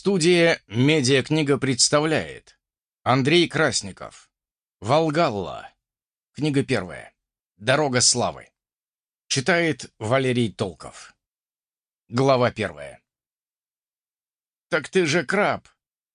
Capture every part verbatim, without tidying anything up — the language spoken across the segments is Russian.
Студия «Медиакнига» представляет Андрей Красников. «Волгалла». Книга первая. «Дорога славы». Читает Валерий Толков. Глава первая. «Так ты же краб.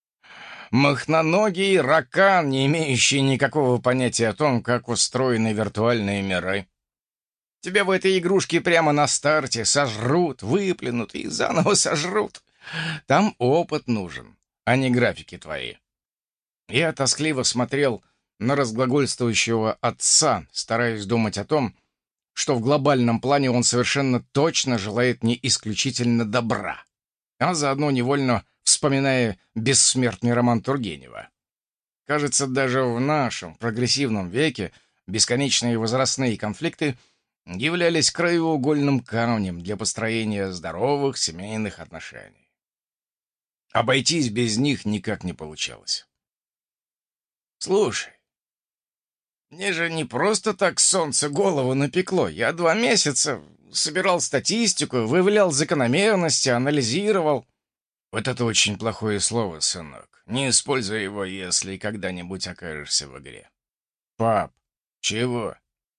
Махноногий ракан, не имеющий никакого понятия о том, как устроены виртуальные миры. Тебя в этой игрушке прямо на старте сожрут, выплюнут и заново сожрут. Там опыт нужен, а не графики твои». Я тоскливо смотрел на разглагольствующего отца, стараясь думать о том, что в глобальном плане он совершенно точно желает мне исключительно добра, а заодно невольно вспоминая бессмертный роман Тургенева. Кажется, даже в нашем прогрессивном веке бесконечные возрастные конфликты являлись краеугольным камнем для построения здоровых семейных отношений. Обойтись без них никак не получалось. Слушай, мне же не просто так солнце голову напекло. Я два месяца собирал статистику, выявлял закономерности, анализировал. Вот это очень плохое слово, сынок. Не используй его, если когда-нибудь окажешься в игре. Пап, чего?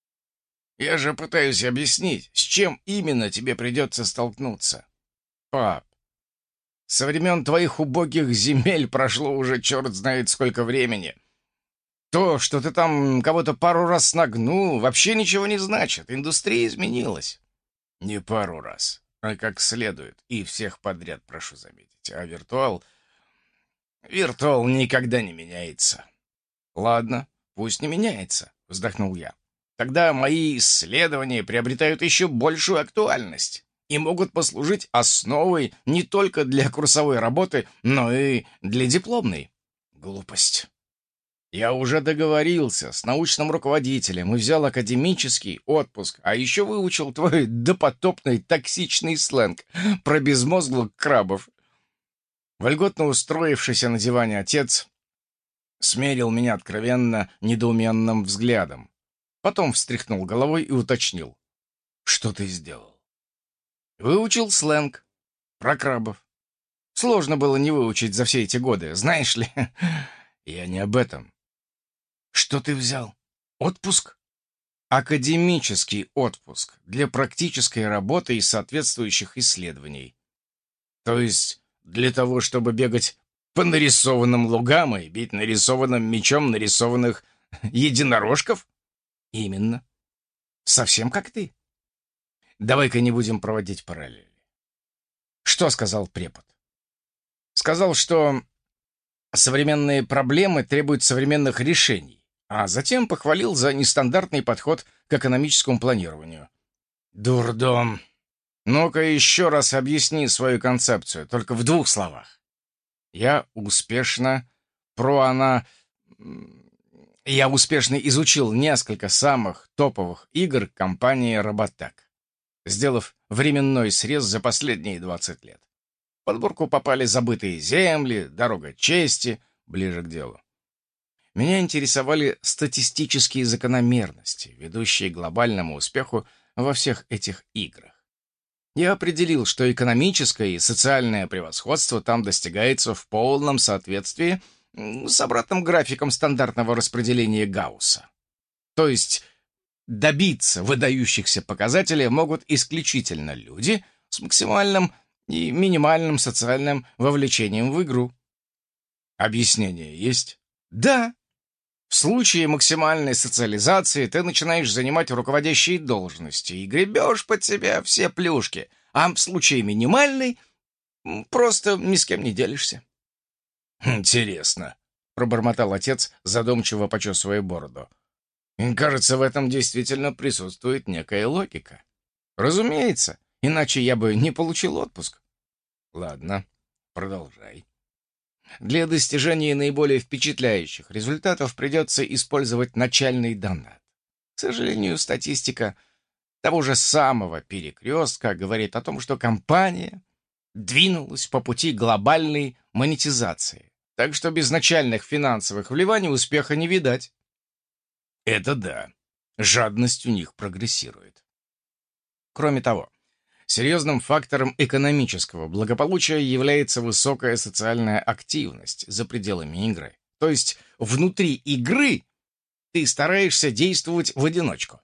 Я же пытаюсь объяснить, с чем именно тебе придется столкнуться. Пап, со времен твоих убогих земель прошло уже черт знает сколько времени. То, что ты там кого-то пару раз нагнул, вообще ничего не значит. Индустрия изменилась. Не пару раз, а как следует. И всех подряд, прошу заметить. А виртуал... Виртуал никогда не меняется. Ладно, пусть не меняется, вздохнул я. Тогда мои исследования приобретают еще большую актуальность и могут послужить основой не только для курсовой работы, но и для дипломной. Глупость. Я уже договорился с научным руководителем и взял академический отпуск, а еще выучил твой допотопный токсичный сленг про безмозглых крабов. Вольготно устроившийся на диване отец смерил меня откровенно недоуменным взглядом. Потом встряхнул головой и уточнил. «Что ты сделал?» «Выучил сленг про крабов. Сложно было не выучить за все эти годы, знаешь ли. Я не об этом. Что ты взял? Отпуск?» «Академический отпуск для практической работы и соответствующих исследований. То есть для того, чтобы бегать по нарисованным лугам и бить нарисованным мечом нарисованных единорожков?» «Именно. Совсем как ты. Давай-ка не будем проводить параллели. Что сказал препод?» «Сказал, что современные проблемы требуют современных решений, а затем похвалил за нестандартный подход к экономическому планированию». «Дурдом. Ну-ка еще раз объясни свою концепцию, только в двух словах». Я успешно проана... Я успешно изучил несколько самых топовых игр компании «Роботек», сделав временной срез за последние двадцать лет. В подборку попали «Забытые земли», «Дорога чести», ближе к делу. Меня интересовали статистические закономерности, ведущие к глобальному успеху во всех этих играх. Я определил, что экономическое и социальное превосходство там достигается в полном соответствии с обратным графиком стандартного распределения Гаусса. То есть добиться выдающихся показателей могут исключительно люди с максимальным и минимальным социальным вовлечением в игру. Объяснение есть? Да. В случае максимальной социализации ты начинаешь занимать руководящие должности и гребешь под себя все плюшки, а в случае минимальной просто ни с кем не делишься. «Интересно», — пробормотал отец, задумчиво почесывая бороду. «Кажется, в этом действительно присутствует некая логика. Разумеется, иначе я бы не получил отпуск». «Ладно, продолжай». «Для достижения наиболее впечатляющих результатов придется использовать начальный донат. К сожалению, статистика того же самого перекрестка говорит о том, что компания двинулась по пути глобальной монетизации. Так что без начальных финансовых вливаний успеха не видать». «Это да. Жадность у них прогрессирует». Кроме того, Серьезным фактором экономического благополучия является высокая социальная активность за пределами игры. То есть внутри игры ты стараешься действовать в одиночку.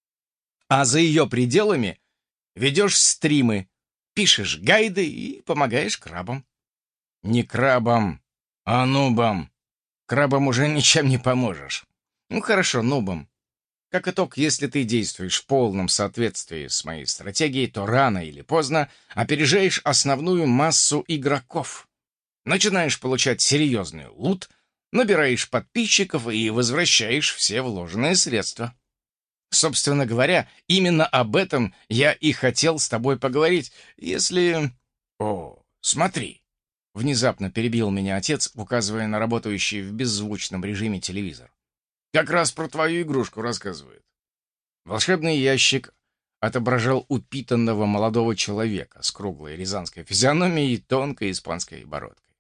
А за ее пределами ведешь стримы, пишешь гайды и помогаешь крабам. Не крабам, а нубам. Крабам уже ничем не поможешь. Ну хорошо, нубам. Как итог, если ты действуешь в полном соответствии с моей стратегией, то рано или поздно опережаешь основную массу игроков. Начинаешь получать серьезный лут, набираешь подписчиков и возвращаешь все вложенные средства. Собственно говоря, именно об этом я и хотел с тобой поговорить, если... О, смотри! Внезапно перебил меня отец, указывая на работающий в беззвучном режиме телевизор. Как раз про твою игрушку рассказывает. Волшебный ящик отображал упитанного молодого человека с круглой рязанской физиономией и тонкой испанской бородкой.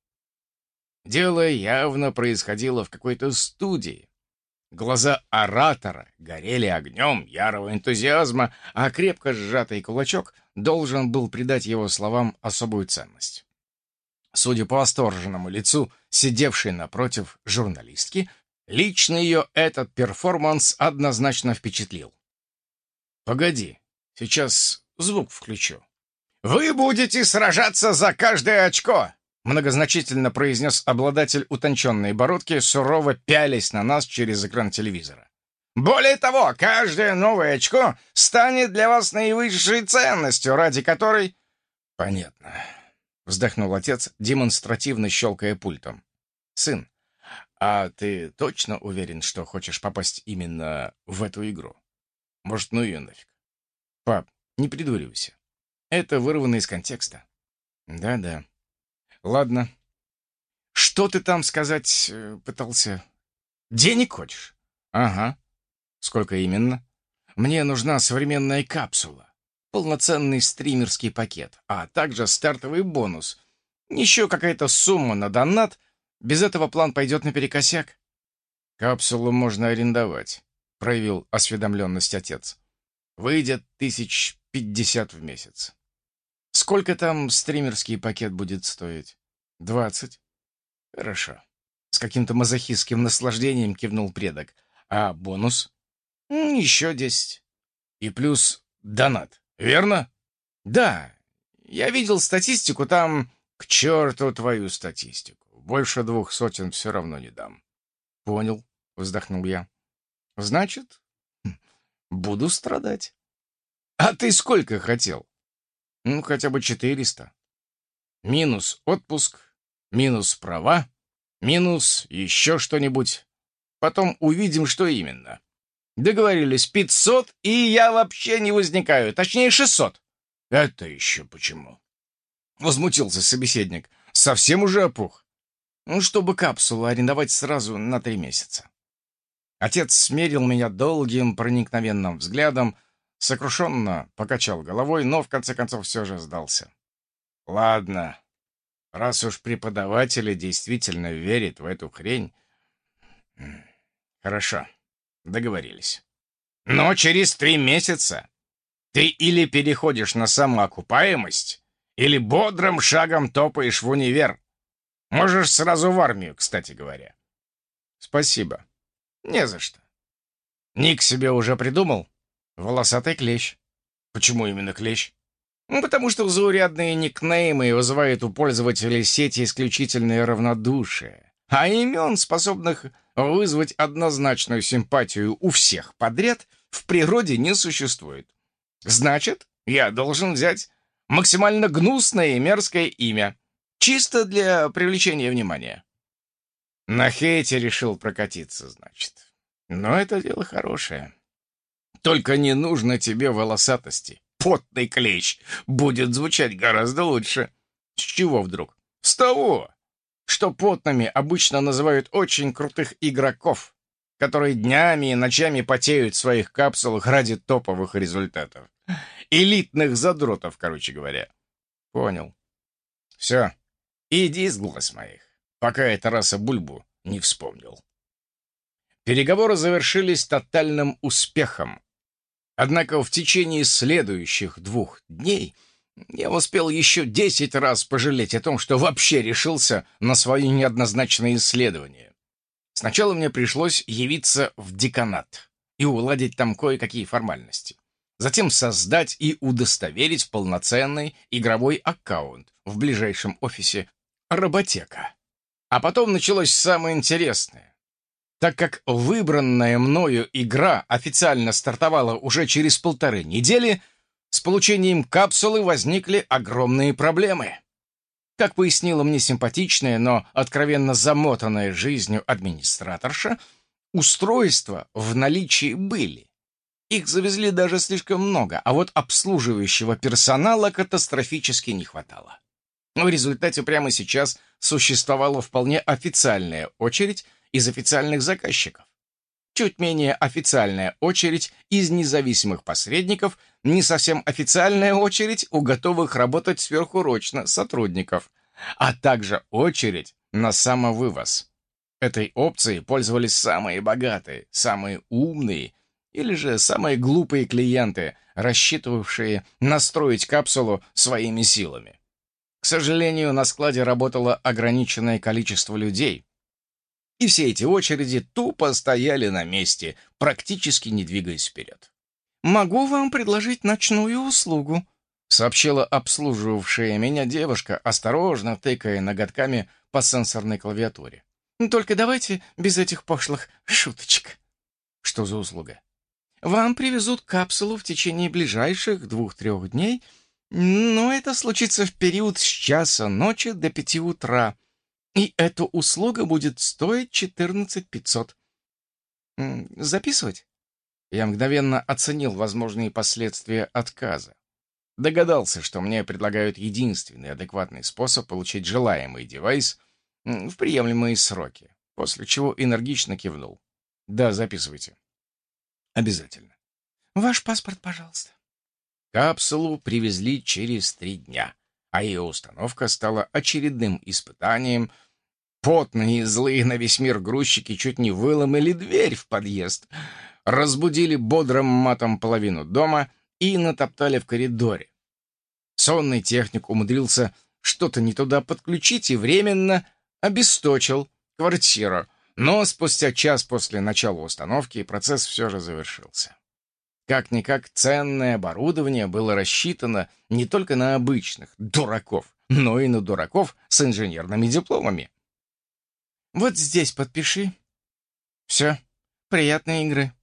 Дело явно происходило в какой-то студии. Глаза оратора горели огнем ярого энтузиазма, а крепко сжатый кулачок должен был придать его словам особую ценность. Судя по восторженному лицу, сидевшей напротив журналистки, лично ее этот перформанс однозначно впечатлил. «Погоди, сейчас звук включу». «Вы будете сражаться за каждое очко!» Многозначительно произнес обладатель утонченной бородки, сурово пялясь на нас через экран телевизора. «Более того, каждое новое очко станет для вас наивысшей ценностью, ради которой...» «Понятно», — вздохнул отец, демонстративно щелкая пультом. «Сын, а ты точно уверен, что хочешь попасть именно в эту игру? Может, ну ее нафиг? Пап, не придуривайся. Это вырвано из контекста». «Да-да. Ладно. Что ты там сказать э, пытался? Денег хочешь? Ага. Сколько именно? Мне нужна современная капсула, полноценный стримерский пакет, а также стартовый бонус. Еще какая-то сумма на донат. Без этого план пойдет наперекосяк. Капсулу можно арендовать, проявил осведомленность отец. Выйдет тысяч пятьдесят в месяц. Сколько там стримерский пакет будет стоить? Двадцать. Хорошо. С каким-то мазохистским наслаждением кивнул предок. А бонус? М, Еще десять. И плюс донат. Верно? Да. Я видел статистику, там... К черту твою статистику. Больше двух сотен все равно не дам. Понял, вздохнул я. Значит, хм, буду страдать. А ты сколько хотел? Ну, хотя бы четыреста. Минус отпуск, минус права, минус еще что-нибудь. Потом увидим, что именно. Договорились, пятьсот, и я вообще не возникаю. Точнее, шестьсот. Это еще почему? Возмутился собеседник. Совсем уже опух. Ну, чтобы капсулу арендовать сразу на три месяца. Отец смерил меня долгим проникновенным взглядом, сокрушенно покачал головой, но в конце концов все же сдался. Ладно, раз уж преподаватели действительно верят в эту хрень... Хорошо, договорились. Но через три месяца ты или переходишь на самоокупаемость, или бодрым шагом топаешь в универ. Можешь сразу в армию, кстати говоря. Спасибо. Не за что. Ник себе уже придумал? Волосатый клещ. Почему именно клещ? Ну, потому что заурядные никнеймы вызывают у пользователей сети исключительное равнодушие, а имен, способных вызвать однозначную симпатию у всех подряд, в природе не существует. Значит, я должен взять максимально гнусное и мерзкое имя, чисто для привлечения внимания. На хейте решил прокатиться, значит. Но это дело хорошее. Только не нужно тебе волосатости. Потный клещ будет звучать гораздо лучше. С чего вдруг? С того, что потными обычно называют очень крутых игроков, которые днями и ночами потеют в своих капсулах ради топовых результатов. Элитных задротов, короче говоря. Понял. Все, иди с глаз моих, пока эта раса Бульбу не вспомнил. Переговоры завершились тотальным успехом. Однако в течение следующих двух дней Я успел еще десять раз пожалеть о том, что вообще решился на свои неоднозначные исследования. Сначала мне пришлось явиться в деканат и уладить там кое-какие формальности. Затем создать и удостоверить полноценный игровой аккаунт в ближайшем офисе «Роботека». А потом началось самое интересное. Так как выбранная мною игра официально стартовала уже через полторы недели, с получением капсулы возникли огромные проблемы. Как пояснила мне симпатичная, но откровенно замотанная жизнью администраторша, устройства в наличии были. Их завезли даже слишком много, а вот обслуживающего персонала катастрофически не хватало. В результате прямо сейчас существовала вполне официальная очередь из официальных заказчиков. Чуть менее официальная очередь из независимых посредников, не совсем официальная очередь у готовых работать сверхурочно сотрудников, а также очередь на самовывоз. Этой опцией пользовались самые богатые, самые умные или же самые глупые клиенты, рассчитывавшие настроить капсулу своими силами. К сожалению, на складе работало ограниченное количество людей, и все эти очереди тупо стояли на месте, практически не двигаясь вперед. «Могу вам предложить ночную услугу», — сообщила обслуживавшая меня девушка, осторожно тыкая ноготками по сенсорной клавиатуре. «Только давайте без этих пошлых шуточек». «Что за услуга?» «Вам привезут капсулу в течение ближайших двух-трех дней, но это случится в период с часа ночи до пяти утра, и эта услуга будет стоить четырнадцать пятьсот. Записывать?» Я мгновенно оценил возможные последствия отказа. Догадался, что мне предлагают единственный адекватный способ получить желаемый девайс в приемлемые сроки, после чего энергично кивнул. «Да, записывайте». «Обязательно». «Ваш паспорт, пожалуйста». Капсулу привезли через три дня, а ее установка стала очередным испытанием. Потные и злые на весь мир грузчики чуть не выломали дверь в подъезд, разбудили бодрым матом половину дома и натоптали в коридоре. Сонный техник умудрился что-то не туда подключить и временно обесточил квартиру, но спустя час после начала установки процесс все же завершился. Как-никак ценное оборудование было рассчитано не только на обычных дураков, но и на дураков с инженерными дипломами. «Вот здесь подпиши». «Все. Приятной игры».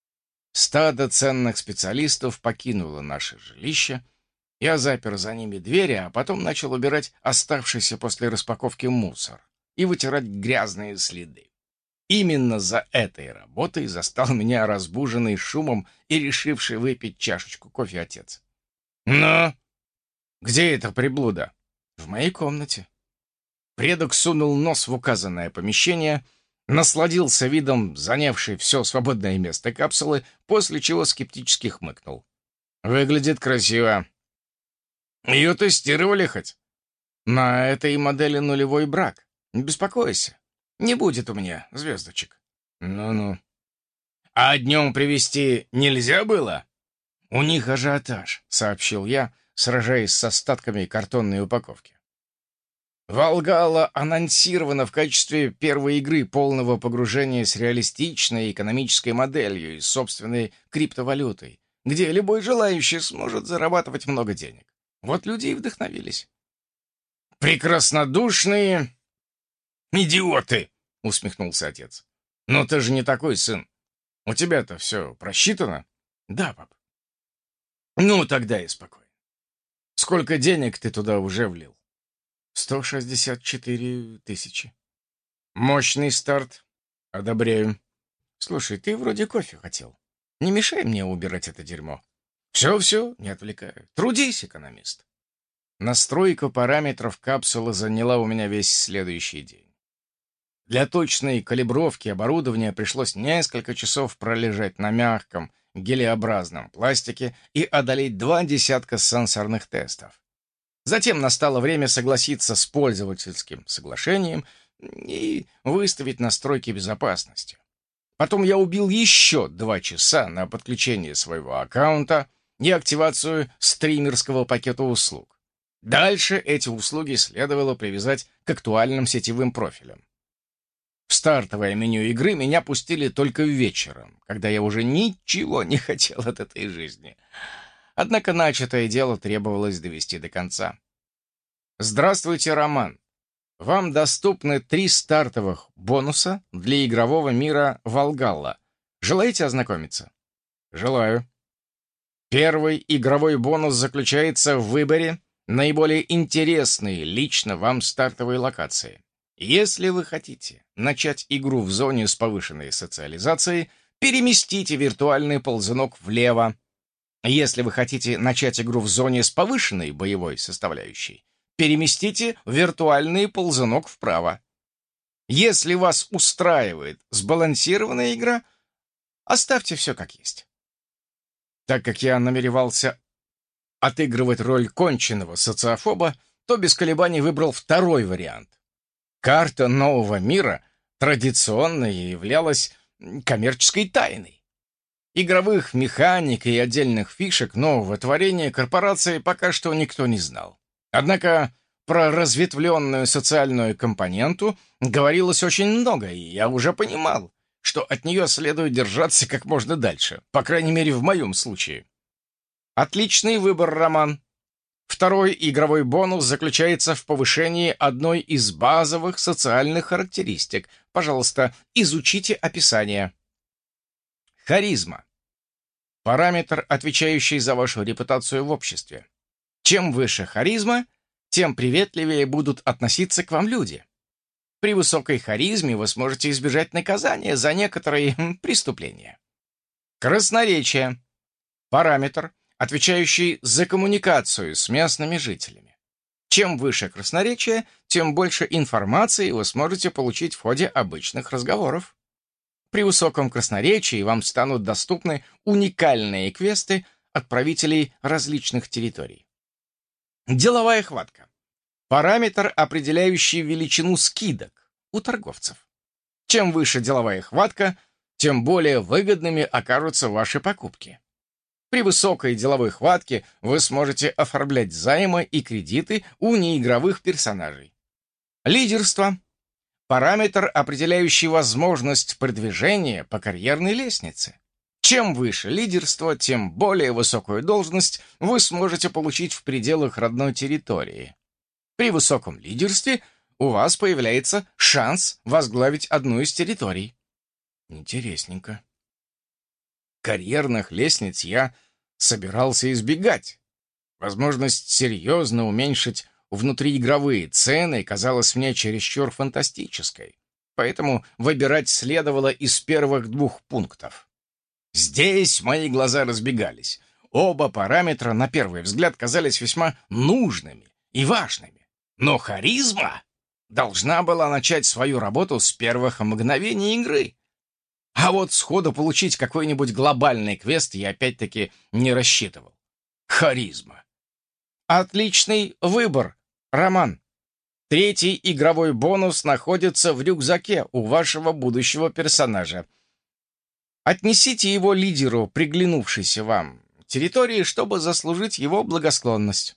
Стадо ценных специалистов покинуло наше жилище. Я запер за ними двери, а потом начал убирать оставшийся после распаковки мусор и вытирать грязные следы. Именно за этой работой застал меня разбуженный шумом и решивший выпить чашечку кофе отец. «Ну, где эта приблуда?» «В моей комнате». Предок сунул нос в указанное помещение, насладился видом занявшей все свободное место капсулы, после чего скептически хмыкнул. «Выглядит красиво. Ее тестировали хоть?» «На этой модели нулевой брак. Не беспокойся. Не будет у меня звездочек». «Ну-ну». «А днем привезти нельзя было?» «У них ажиотаж», — сообщил я, сражаясь с остатками картонной упаковки. Волгала анонсирована в качестве первой игры полного погружения с реалистичной экономической моделью и собственной криптовалютой, где любой желающий сможет зарабатывать много денег. Вот люди и вдохновились. «Прекраснодушные идиоты!» — усмехнулся отец. «Но ты же не такой сын. У тебя-то все просчитано?» «Да, пап». «Ну, тогда и спокойно. Сколько денег ты туда уже влил?» «Сто шестьдесят четыре тысячи». «Мощный старт. Одобряю. Слушай, ты вроде кофе хотел. Не мешай мне убирать это дерьмо». «Все-все, не отвлекаю. Трудись, экономист». Настройка параметров капсулы заняла у меня весь следующий день. Для точной калибровки оборудования пришлось несколько часов пролежать на мягком, гелеобразном пластике и одолеть два десятка сенсорных тестов. Затем настало время согласиться с пользовательским соглашением и выставить настройки безопасности. Потом я убил еще два часа на подключение своего аккаунта и активацию стримерского пакета услуг. Дальше эти услуги следовало привязать к актуальным сетевым профилям. В стартовое меню игры меня пустили только вечером, когда я уже ничего не хотел от этой жизни. Однако начатое дело требовалось довести до конца. Здравствуйте, Роман. Вам доступны три стартовых бонуса для игрового мира Valhalla. Желаете ознакомиться? Желаю. Первый игровой бонус заключается в выборе наиболее интересной лично вам стартовой локации. Если вы хотите начать игру в зоне с повышенной социализацией, переместите виртуальный ползунок влево. Если вы хотите начать игру в зоне с повышенной боевой составляющей, переместите виртуальный ползунок вправо. Если вас устраивает сбалансированная игра, оставьте все как есть. Так как я намеревался отыгрывать роль конченного социофоба, то без колебаний выбрал второй вариант. Карта нового мира традиционно являлась коммерческой тайной. Игровых механик и отдельных фишек нового творения корпорации пока что никто не знал. Однако про разветвленную социальную компоненту говорилось очень много, и я уже понимал, что от нее следует держаться как можно дальше, по крайней мере, в моем случае. Отличный выбор, Роман. Второй игровой бонус заключается в повышении одной из базовых социальных характеристик. Пожалуйста, изучите описание. Харизма. Параметр, отвечающий за вашу репутацию в обществе. Чем выше харизма, тем приветливее будут относиться к вам люди. При высокой харизме вы сможете избежать наказания за некоторые преступления. Красноречие. Параметр, отвечающий за коммуникацию с местными жителями. Чем выше красноречие, тем больше информации вы сможете получить в ходе обычных разговоров. При высоком красноречии вам станут доступны уникальные квесты от правителей различных территорий. Деловая хватка. Параметр, определяющий величину скидок у торговцев. Чем выше деловая хватка, тем более выгодными окажутся ваши покупки. При высокой деловой хватке вы сможете оформлять займы и кредиты у неигровых персонажей. Лидерство. Параметр, определяющий возможность продвижения по карьерной лестнице. Чем выше лидерство, тем более высокую должность вы сможете получить в пределах родной территории. При высоком лидерстве у вас появляется шанс возглавить одну из территорий. Интересненько. Карьерных лестниц я собирался избегать. Возможность серьезно уменьшить внутриигровые цены казалась мне чересчур фантастической, поэтому выбирать следовало из первых двух пунктов. Здесь мои глаза разбегались. Оба параметра, на первый взгляд, казались весьма нужными и важными. Но харизма должна была начать свою работу с первых мгновений игры. А вот сходу получить какой-нибудь глобальный квест я опять-таки не рассчитывал. Харизма. Отличный выбор, Роман. Третий игровой бонус находится в рюкзаке у вашего будущего персонажа. Отнесите его лидеру, приглянувшейся вам территории, чтобы заслужить его благосклонность.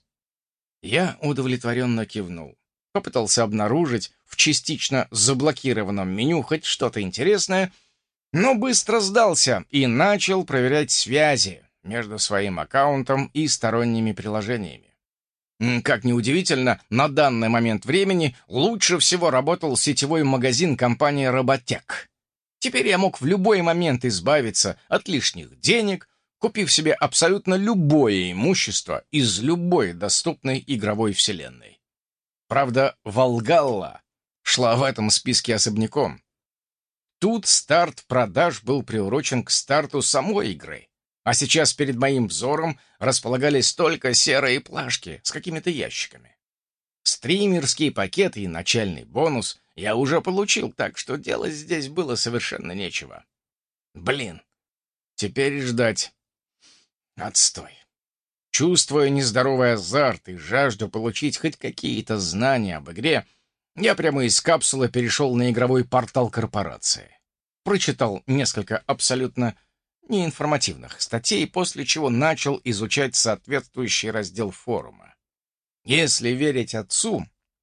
Я удовлетворенно кивнул. Попытался обнаружить в частично заблокированном меню хоть что-то интересное, но быстро сдался и начал проверять связи между своим аккаунтом и сторонними приложениями. Как ни удивительно, на данный момент времени лучше всего работал сетевой магазин компании «Роботек». Теперь я мог в любой момент избавиться от лишних денег, купив себе абсолютно любое имущество из любой доступной игровой вселенной. Правда, Valhalla шла в этом списке особняком. Тут старт продаж был приурочен к старту самой игры, а сейчас перед моим взором располагались только серые плашки с какими-то ящиками. Стримерский пакет и начальный бонус я уже получил, так что делать здесь было совершенно нечего. Блин, теперь ждать. Отстой. Чувствуя нездоровый азарт и жажду получить хоть какие-то знания об игре, я прямо из капсулы перешел на игровой портал корпорации. Прочитал несколько абсолютно неинформативных статей, после чего начал изучать соответствующий раздел форума. Если верить отцу,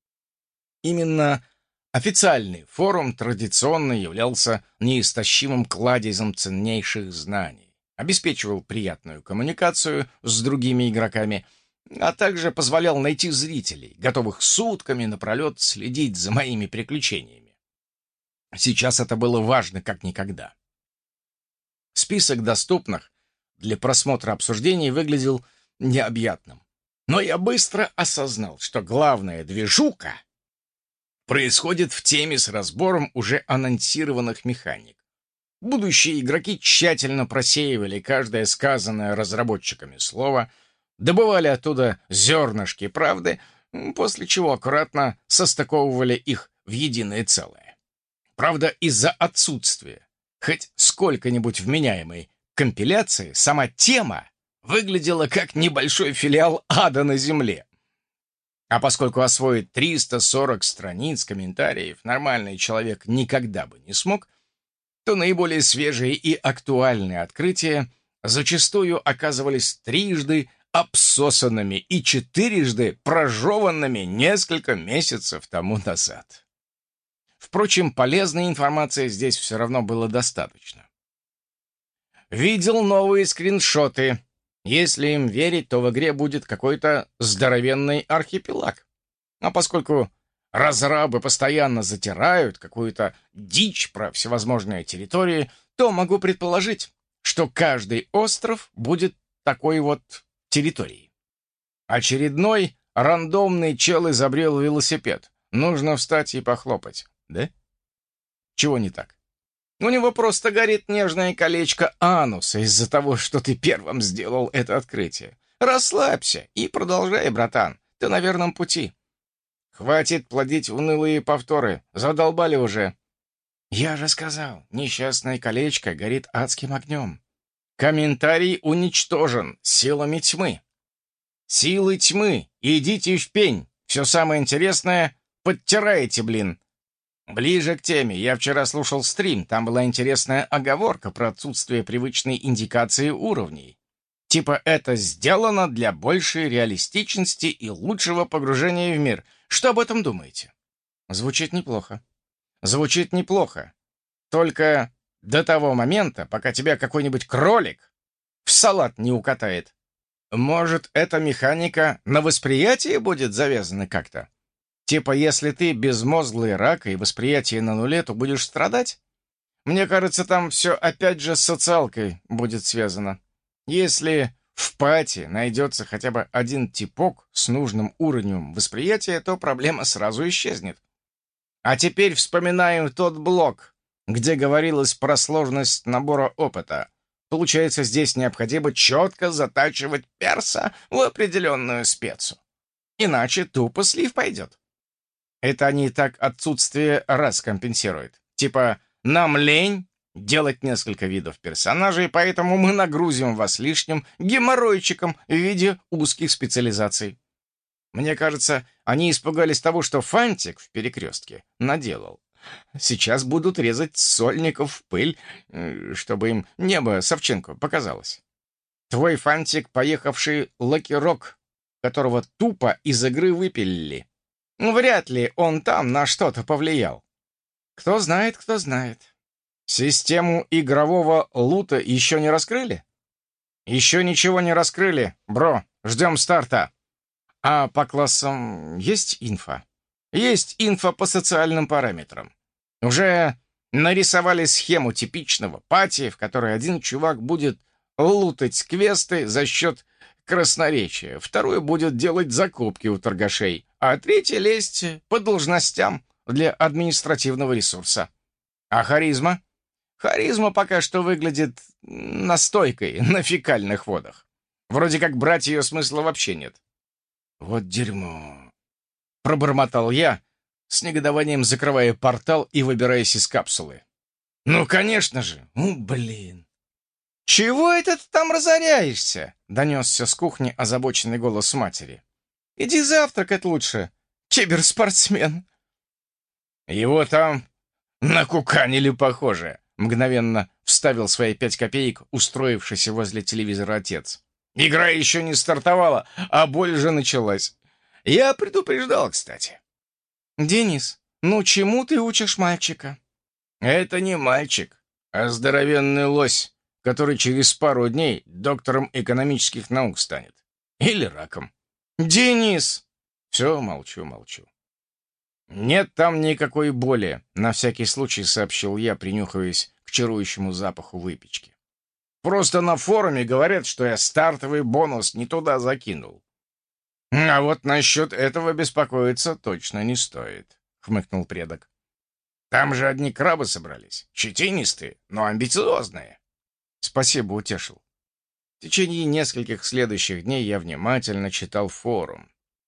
именно официальный форум традиционно являлся неистощимым кладезем ценнейших знаний, обеспечивал приятную коммуникацию с другими игроками, а также позволял найти зрителей, готовых сутками напролет следить за моими приключениями. Сейчас это было важно как никогда. Список доступных для просмотра обсуждений выглядел необъятным, но я быстро осознал, что главная движуха происходит в теме с разбором уже анонсированных механик. Будущие игроки тщательно просеивали каждое сказанное разработчиками слово, добывали оттуда зернышки правды, после чего аккуратно состыковывали их в единое целое. Правда, из-за отсутствия хоть сколько-нибудь вменяемой компиляции, сама тема выглядела как небольшой филиал ада на земле. А поскольку освоить триста сорок страниц комментариев нормальный человек никогда бы не смог, то наиболее свежие и актуальные открытия зачастую оказывались трижды обсосанными и четырежды прожеванными несколько месяцев тому назад. Впрочем, полезной информации здесь все равно было достаточно. Видел новые скриншоты. Если им верить, то в игре будет какой-то здоровенный архипелаг. А поскольку разрабы постоянно затирают какую-то дичь про всевозможные территории, то могу предположить, что каждый остров будет такой вот территорией. Очередной рандомный чел изобрел велосипед. Нужно встать и похлопать. Да? Чего не так? У него просто горит нежное колечко ануса из-за того, что ты первым сделал это открытие. Расслабься и продолжай, братан. Ты на верном пути. Хватит плодить унылые повторы. Задолбали уже. Я же сказал, несчастное колечко горит адским огнем. Комментарий уничтожен силами тьмы. Силы тьмы, идите в пень. Все самое интересное подтираете, блин. Ближе к теме. Я вчера слушал стрим. Там была интересная оговорка про отсутствие привычной индикации уровней. Типа это сделано для большей реалистичности и лучшего погружения в мир. Что об этом думаете? Звучит неплохо. Звучит неплохо. Только до того момента, пока тебя какой-нибудь кролик в салат не укатает. Может, эта механика на восприятие будет завязана как-то? Типа, если ты безмозглый рак и восприятие на нуле, то будешь страдать? Мне кажется, там все опять же с социалкой будет связано. Если в пати найдется хотя бы один типок с нужным уровнем восприятия, то проблема сразу исчезнет. А теперь вспоминаем тот блок, где говорилось про сложность набора опыта. Получается, здесь необходимо четко затачивать перса в определенную специю. Иначе тупо слив пойдет. Это они так отсутствие раз компенсируют. Типа, нам лень делать несколько видов персонажей, поэтому мы нагрузим вас лишним геморройчиком в виде узких специализаций. Мне кажется, они испугались того, что Фантик в «Перекрестке» наделал. Сейчас будут резать сольников в пыль, чтобы им небо Савченко показалось. Твой Фантик, поехавший Лаки-Рок, которого тупо из игры выпилили. Вряд ли он там на что-то повлиял. Кто знает, кто знает. Систему игрового лута еще не раскрыли? Еще ничего не раскрыли, бро. Ждем старта. А по классам есть инфа? Есть инфа по социальным параметрам. Уже нарисовали схему типичного пати, в которой один чувак будет лутать квесты за счет красноречия, второй будет делать закупки у торгашей, а третий лезть по должностям для административного ресурса. А харизма? Харизма пока что выглядит настойкой на фекальных водах. Вроде как брать ее смысла вообще нет. Вот дерьмо. Пробормотал я, с негодованием закрывая портал и выбираясь из капсулы. Ну, конечно же. Ну, блин. «Чего это ты там разоряешься?» — донесся с кухни озабоченный голос матери. «Иди завтракать лучше, киберспортсмен». «Его там накуканили, похоже», — мгновенно вставил свои пять копеек, устроившийся возле телевизора отец. Игра еще не стартовала, а боль уже началась. Я предупреждал, кстати. «Денис, ну чему ты учишь мальчика?» Это не мальчик, а здоровенный лось, который через пару дней доктором экономических наук станет. Или раком. «Денис!» Все, молчу, молчу. «Нет там никакой боли», — на всякий случай сообщил я, принюхиваясь к чарующему запаху выпечки. «Просто на форуме говорят, что я стартовый бонус не туда закинул». «А вот насчет этого беспокоиться точно не стоит», — хмыкнул предок. «Там же одни крабы собрались, щетинистые, но амбициозные». Спасибо, утешил. В течение нескольких следующих дней я внимательно читал форум.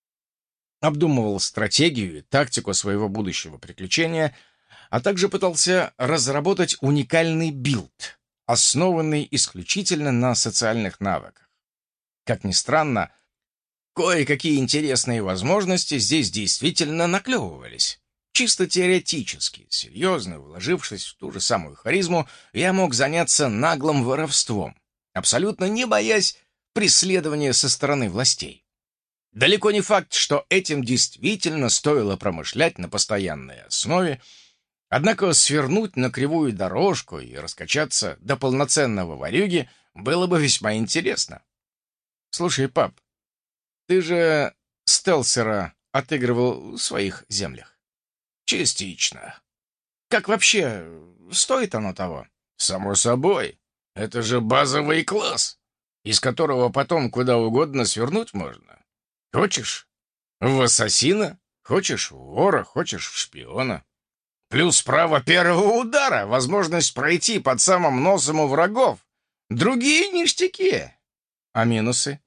Обдумывал стратегию и тактику своего будущего приключения, а также пытался разработать уникальный билд, основанный исключительно на социальных навыках. Как ни странно, кое-какие интересные возможности здесь действительно наклевывались. Чисто теоретически, серьезно вложившись в ту же самую харизму, я мог заняться наглым воровством, абсолютно не боясь преследования со стороны властей. Далеко не факт, что этим действительно стоило промышлять на постоянной основе, однако свернуть на кривую дорожку и раскачаться до полноценного ворюги было бы весьма интересно. Слушай, пап, ты же стелсера отыгрывал в своих землях? Частично. Как вообще, стоит оно того? Само собой. Это же базовый класс, из которого потом куда угодно свернуть можно. Хочешь в ассасина, хочешь в вора, хочешь в шпиона. Плюс право первого удара, возможность пройти под самым носом у врагов. Другие ништяки. А минусы?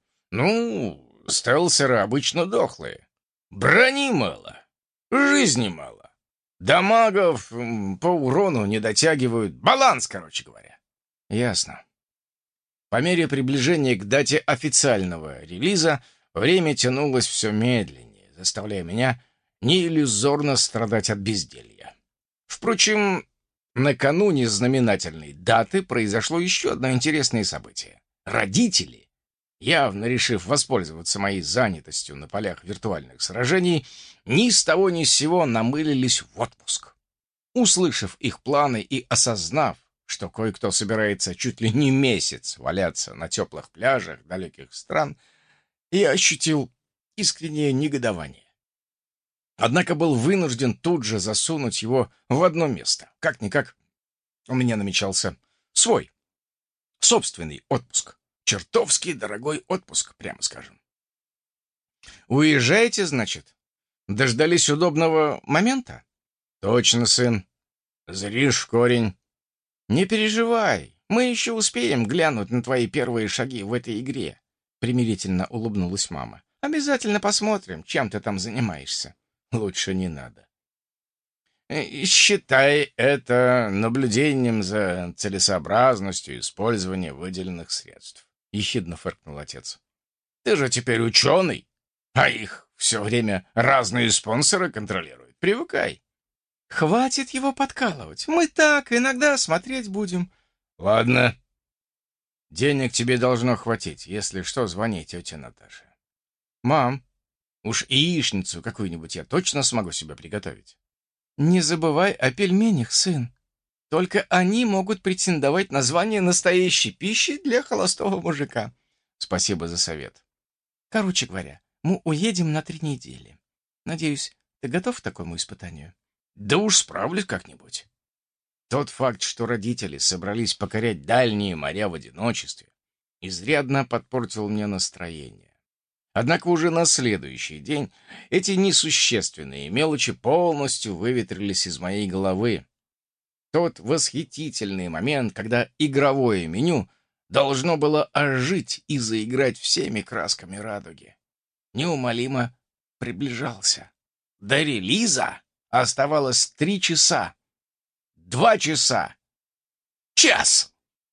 Ну, стелсеры обычно дохлые. Брони мало, жизни мало. Дамагов м, по урону не дотягивают. Баланс, короче говоря. Ясно. По мере приближения к дате официального релиза время тянулось все медленнее, заставляя меня неиллюзорно страдать от безделья. Впрочем, накануне знаменательной даты произошло еще одно интересное событие. Родители, явно решив воспользоваться моей занятостью на полях виртуальных сражений, ни с того ни с сего намылились в отпуск. Услышав их планы и осознав, что кое-кто собирается чуть ли не месяц валяться на теплых пляжах далеких стран, я ощутил искреннее негодование. Однако был вынужден тут же засунуть его в одно место. Как-никак у меня намечался свой, собственный отпуск. Чертовски дорогой отпуск, прямо скажем. «Уезжаете, значит? Дождались удобного момента?» «Точно, сын. Зришь корень». «Не переживай, мы еще успеем глянуть на твои первые шаги в этой игре», — примирительно улыбнулась мама. «Обязательно посмотрим, чем ты там занимаешься». «Лучше не надо». «И считай это наблюдением за целесообразностью использования выделенных средств», — ехидно фыркнул отец. «Ты же теперь ученый, а их все время разные спонсоры контролируют. Привыкай». «Хватит его подкалывать. Мы так иногда смотреть будем». «Ладно. Денег тебе должно хватить. Если что, звони тете Наташе». «Мам, уж яичницу какую-нибудь я точно смогу себе приготовить». «Не забывай о пельменях, сын. Только они могут претендовать на звание настоящей пищи для холостого мужика». «Спасибо за совет». «Короче говоря, мы уедем на три недели. Надеюсь, ты готов к такому испытанию?» «Да уж справлюсь как-нибудь». Тот факт, что родители собрались покорять дальние моря в одиночестве, изрядно подпортил мне настроение. Однако уже на следующий день эти несущественные мелочи полностью выветрились из моей головы. Тот восхитительный момент, когда игровое меню должно было ожить и заиграть всеми красками радуги, неумолимо приближался. До релиза оставалось три часа, два часа, час.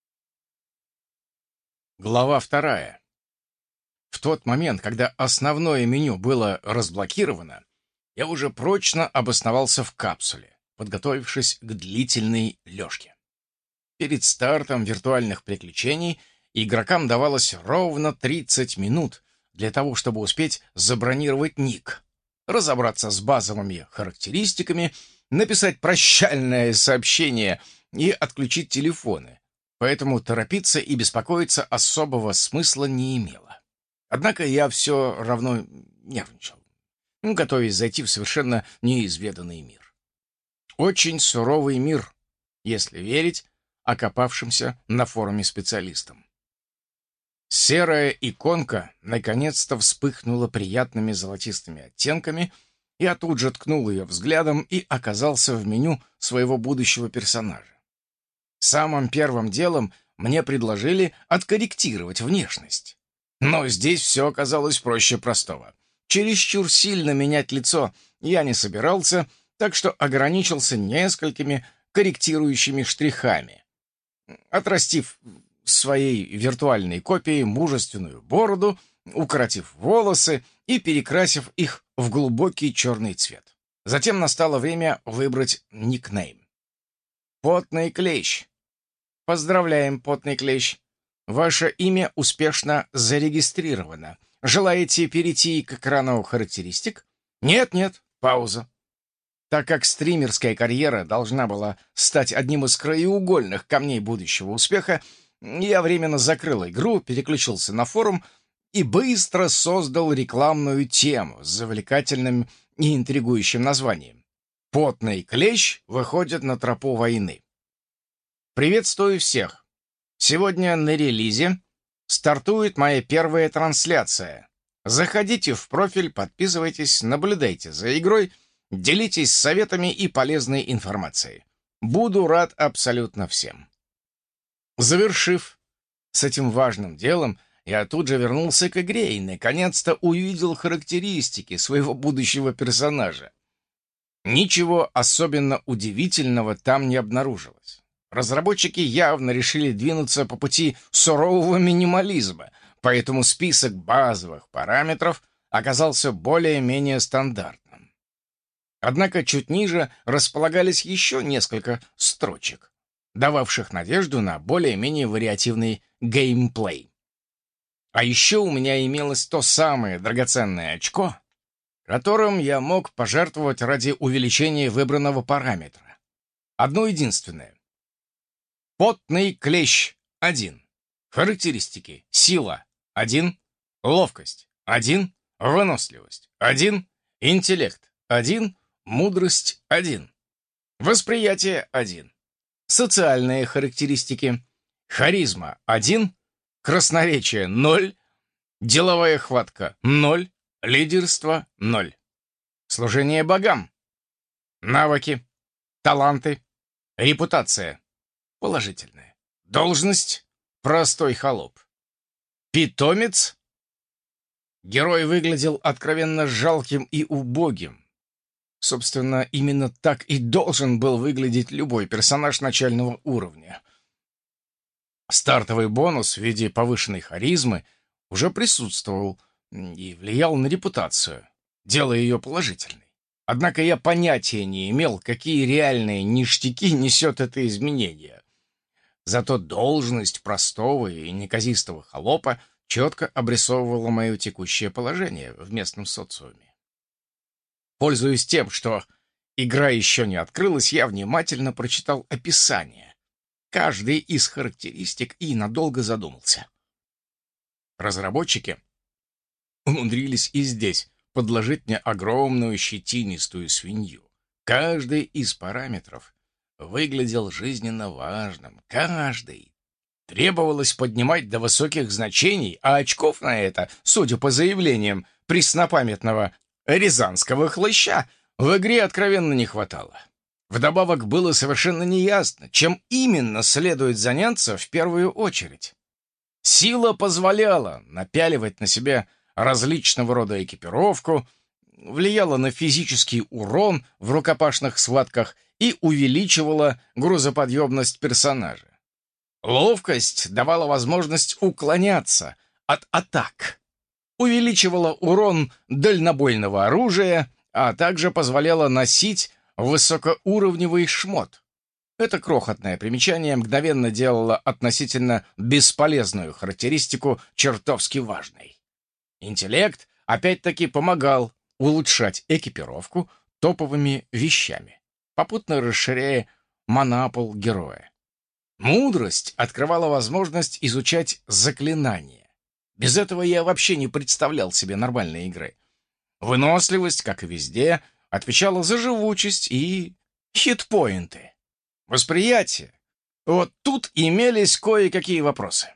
Глава вторая. В тот момент, когда основное меню было разблокировано, я уже прочно обосновался в капсуле, подготовившись к длительной лёжке. Перед стартом виртуальных приключений игрокам давалось ровно тридцать минут для того, чтобы успеть забронировать ник, разобраться с базовыми характеристиками, написать прощальное сообщение и отключить телефоны. Поэтому торопиться и беспокоиться особого смысла не имело. Однако я все равно нервничал, готовясь зайти в совершенно неизведанный мир. Очень суровый мир, если верить окопавшимся на форуме специалистам. Серая иконка наконец-то вспыхнула приятными золотистыми оттенками. Я тут же ткнул ее взглядом и оказался в меню своего будущего персонажа. Самым первым делом мне предложили откорректировать внешность. Но здесь все оказалось проще простого. Чересчур сильно менять лицо я не собирался, так что ограничился несколькими корректирующими штрихами. Отрастив своей виртуальной копией мужественную бороду, укоротив волосы и перекрасив их в глубокий черный цвет. Затем настало время выбрать никнейм. Потный клещ. Поздравляем, потный клещ. Ваше имя успешно зарегистрировано. Желаете перейти к экрану характеристик? Нет-нет, пауза. Так как стримерская карьера должна была стать одним из краеугольных камней будущего успеха, я временно закрыл игру, переключился на форум и быстро создал рекламную тему с завлекательным и интригующим названием. «Потный клещ выходит на тропу войны». Приветствую всех! Сегодня на релизе стартует моя первая трансляция. Заходите в профиль, подписывайтесь, наблюдайте за игрой, делитесь советами и полезной информацией. Буду рад абсолютно всем. Завершив с этим важным делом, я тут же вернулся к игре и наконец-то увидел характеристики своего будущего персонажа. Ничего особенно удивительного там не обнаружилось. Разработчики явно решили двинуться по пути сурового минимализма, поэтому список базовых параметров оказался более-менее стандартным. Однако чуть ниже располагались еще несколько строчек, дававших надежду на более-менее вариативный геймплей. А еще у меня имелось то самое драгоценное очко, которым я мог пожертвовать ради увеличения выбранного параметра. Одно единственное. Потный клещ — один. Характеристики. Сила — один. Ловкость — один. Выносливость — один. Интеллект — один. Мудрость — один. Восприятие — один. Социальные характеристики. Харизма — один. Красноречие — ноль. Деловая хватка — ноль. Лидерство — ноль. Служение богам. Навыки. Таланты. Репутация. Положительная. Должность — простой холоп. Питомец. Герой выглядел откровенно жалким и убогим. Собственно, именно так и должен был выглядеть любой персонаж начального уровня. Стартовый бонус в виде повышенной харизмы уже присутствовал и влиял на репутацию, делая ее положительной. Однако я понятия не имел, какие реальные ништяки несет это изменение. Зато должность простого и неказистого холопа четко обрисовывала мое текущее положение в местном социуме. Пользуясь тем, что игра еще не открылась, я внимательно прочитал описание каждой из характеристик и надолго задумался. Разработчики умудрились и здесь подложить мне огромную щетинистую свинью. Каждый из параметров выглядел жизненно важным. Каждый. Требовалось поднимать до высоких значений, а очков на это, судя по заявлениям преснопамятного рязанского хлыща, в игре откровенно не хватало. Вдобавок было совершенно неясно, чем именно следует заняться в первую очередь. Сила позволяла напяливать на себя различного рода экипировку, влияла на физический урон в рукопашных схватках и увеличивала грузоподъемность персонажа. Ловкость давала возможность уклоняться от атак, увеличивала урон дальнобойного оружия, а также позволяла носить высокоуровневый шмот. Это крохотное примечание мгновенно делало относительно бесполезную характеристику чертовски важной. Интеллект опять-таки помогал улучшать экипировку топовыми вещами, попутно расширяя манапул героя. Мудрость открывала возможность изучать заклинания. Без этого я вообще не представлял себе нормальной игры. Выносливость, как и везде, отвечала за живучесть и хитпоинты. Восприятие. Вот тут имелись кое-какие вопросы.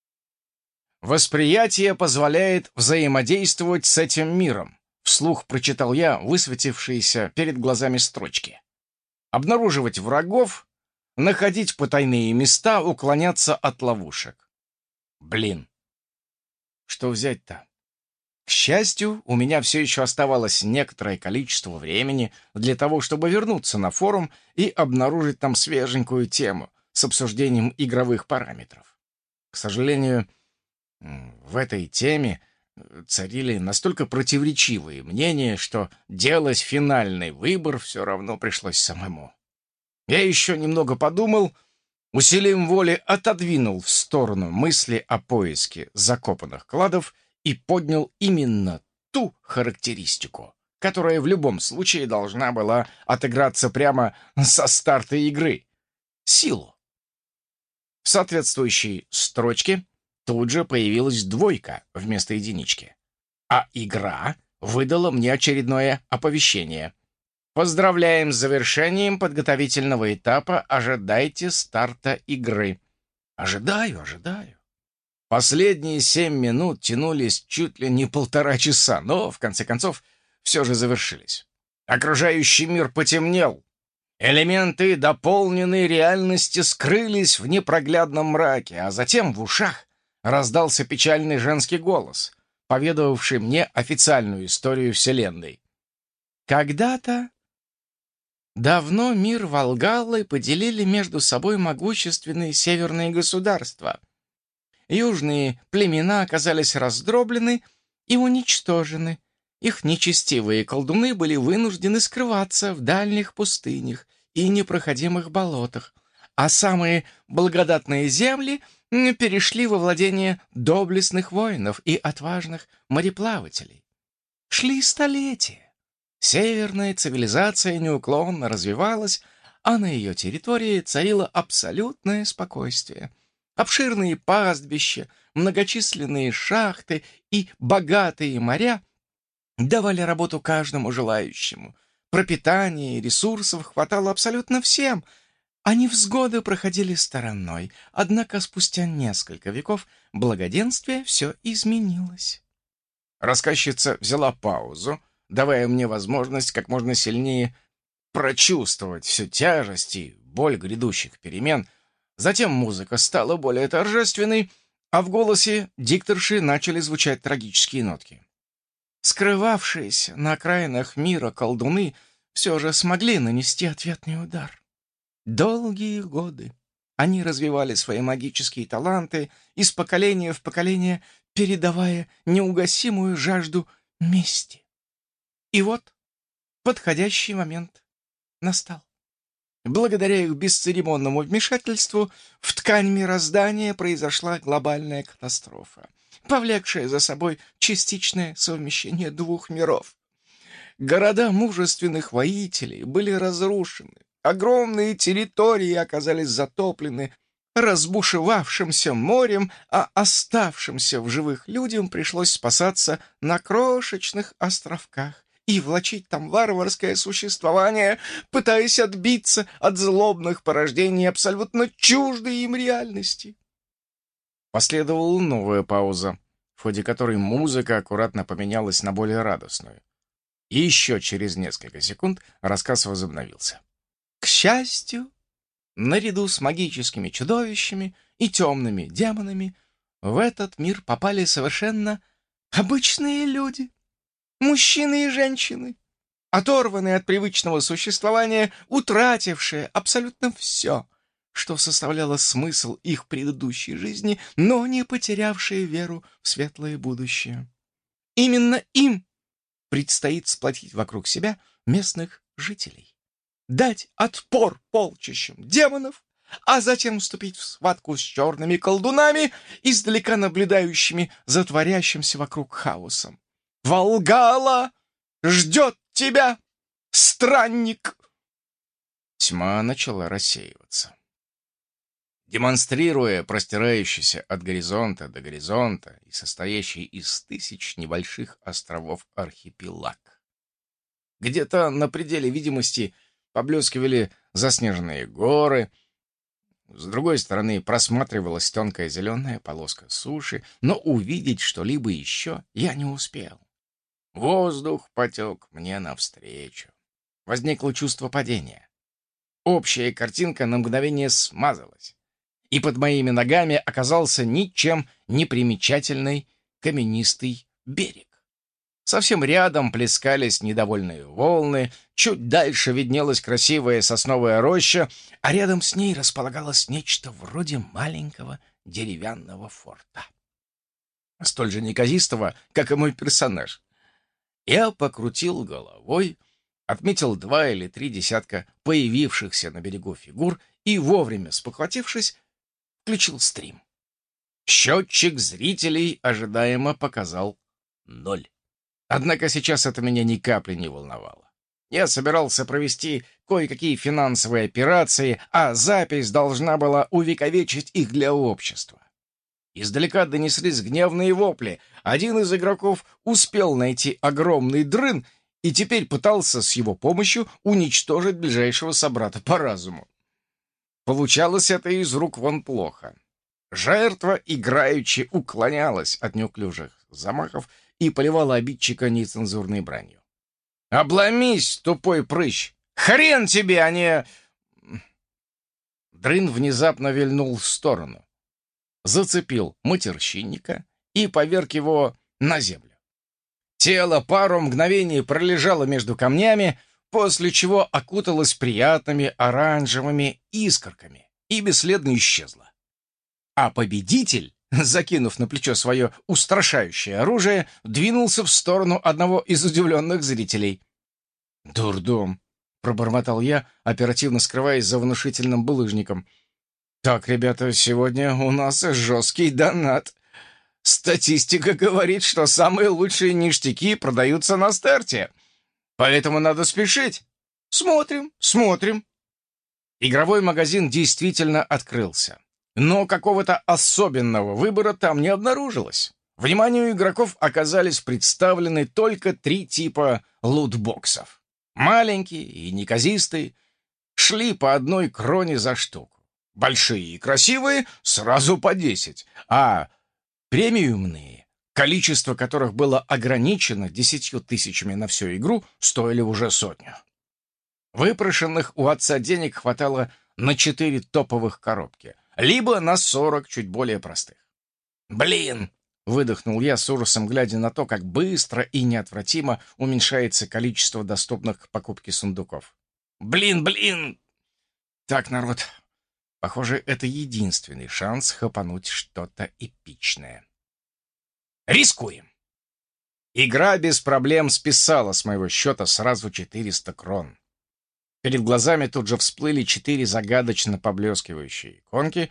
Восприятие позволяет взаимодействовать с этим миром. Вслух прочитал я высветившиеся перед глазами строчки. Обнаруживать врагов, находить потайные места, уклоняться от ловушек. Блин, что взять-то? К счастью, у меня все еще оставалось некоторое количество времени для того, чтобы вернуться на форум и обнаружить там свеженькую тему с обсуждением игровых параметров. К сожалению, в этой теме царили настолько противоречивые мнения, что делать финальный выбор все равно пришлось самому. Я еще немного подумал, усилием воли отодвинул в сторону мысли о поиске закопанных кладов и поднял именно ту характеристику, которая в любом случае должна была отыграться прямо со старта игры — силу. В соответствующей строчке тут же появилась двойка вместо единички, а игра выдала мне очередное оповещение. Поздравляем с завершением подготовительного этапа, ожидайте старта игры. Ожидаю, ожидаю. Последние семь минут тянулись чуть ли не полтора часа, но, в конце концов, все же завершились. Окружающий мир потемнел. Элементы дополненной реальности скрылись в непроглядном мраке, а затем в ушах раздался печальный женский голос, поведавший мне официальную историю Вселенной. Когда-то давно мир Волгаллы поделили между собой могущественные северные государства. Южные племена оказались раздроблены и уничтожены. Их нечестивые колдуны были вынуждены скрываться в дальних пустынях и непроходимых болотах, а самые благодатные земли перешли во владение доблестных воинов и отважных мореплавателей. Шли столетия. Северная цивилизация неуклонно развивалась, а на ее территории царило абсолютное спокойствие. Обширные пастбища, многочисленные шахты и богатые моря давали работу каждому желающему. Пропитания и ресурсов хватало абсолютно всем, а невзгоды проходили стороной. Однако спустя несколько веков благоденствие все изменилось. Рассказчица взяла паузу, давая мне возможность как можно сильнее прочувствовать всю тяжесть и боль грядущих перемен. Затем музыка стала более торжественной, а в голосе дикторши начали звучать трагические нотки. Скрывавшиеся на окраинах мира колдуны все же смогли нанести ответный удар. Долгие годы они развивали свои магические таланты, из поколения в поколение передавая неугасимую жажду мести. И вот подходящий момент настал. Благодаря их бесцеремонному вмешательству в ткань мироздания произошла глобальная катастрофа, повлекшая за собой частичное совмещение двух миров. Города мужественных воителей были разрушены, огромные территории оказались затоплены разбушевавшимся морем, а оставшимся в живых людям пришлось спасаться на крошечных островках и влачить там варварское существование, пытаясь отбиться от злобных порождений абсолютно чуждой им реальности. Последовала новая пауза, в ходе которой музыка аккуратно поменялась на более радостную. И еще через несколько секунд рассказ возобновился. К счастью, наряду с магическими чудовищами и темными демонами в этот мир попали совершенно обычные люди. Мужчины и женщины, оторванные от привычного существования, утратившие абсолютно все, что составляло смысл их предыдущей жизни, но не потерявшие веру в светлое будущее. Именно им предстоит сплотить вокруг себя местных жителей. дать отпор полчищам демонов, а затем вступить в схватку с черными колдунами, издалека наблюдающими за творящимся вокруг хаосом. Волгала ждет тебя, странник!» Тьма начала рассеиваться. Демонстрируя простирающийся от горизонта до горизонта и состоящий из тысяч небольших островов архипелаг. Где-то на пределе видимости поблескивали заснеженные горы, с другой стороны просматривалась тонкая зеленая полоска суши, но увидеть что-либо еще я не успел. Воздух потек мне навстречу. Возникло чувство падения. Общая картинка на мгновение смазалась, и под моими ногами оказался ничем не примечательный каменистый берег. Совсем рядом плескались недовольные волны, чуть дальше виднелась красивая сосновая роща, а рядом с ней располагалось нечто вроде маленького деревянного форта. Столь же неказистого, как и мой персонаж. Я покрутил головой, отметил два или три десятка появившихся на берегу фигур и, вовремя спохватившись, включил стрим. Счетчик зрителей ожидаемо показал ноль. Однако сейчас это меня ни капли не волновало. Я собирался провести кое-какие финансовые операции, а запись должна была увековечить их для общества. Издалека донеслись гневные вопли. Один из игроков успел найти огромный дрын и теперь пытался с его помощью уничтожить ближайшего собрата по разуму. Получалось это из рук вон плохо. Жертва играючи уклонялась от неуклюжих замахов и поливала обидчика нецензурной бранью. «Обломись, тупой прыщ! Хрен тебе, а не...» Дрын внезапно вильнул в сторону, зацепил матерщинника и поверг его на землю. Тело пару мгновений пролежало между камнями, после чего окуталось приятными оранжевыми искорками и бесследно исчезло. А победитель, закинув на плечо свое устрашающее оружие, двинулся в сторону одного из удивленных зрителей. «Дурдом!» — пробормотал я, оперативно скрываясь за внушительным булыжником. «Так, ребята, сегодня у нас жесткий донат. Статистика говорит, что самые лучшие ништяки продаются на старте, поэтому надо спешить. Смотрим, смотрим». Игровой магазин действительно открылся. Но какого-то особенного выбора там не обнаружилось. Вниманию игроков оказались представлены только три типа лутбоксов. Маленькие и неказистые, шли по одной кроне за штуку. Большие и красивые — сразу по десять, а премиумные, количество которых было ограничено десятью тысячами на всю игру, стоили уже сотню. Выпрошенных у отца денег хватало на четыре топовых коробки, либо на сорок чуть более простых. «Блин!» — выдохнул я с ужасом, глядя на то, как быстро и неотвратимо уменьшается количество доступных к покупке сундуков. «Блин, блин!» «Так, народ, похоже, это единственный шанс хапануть что-то эпичное. Рискуем!» Игра без проблем списала с моего счета сразу четыреста крон. Перед глазами тут же всплыли четыре загадочно поблескивающие иконки.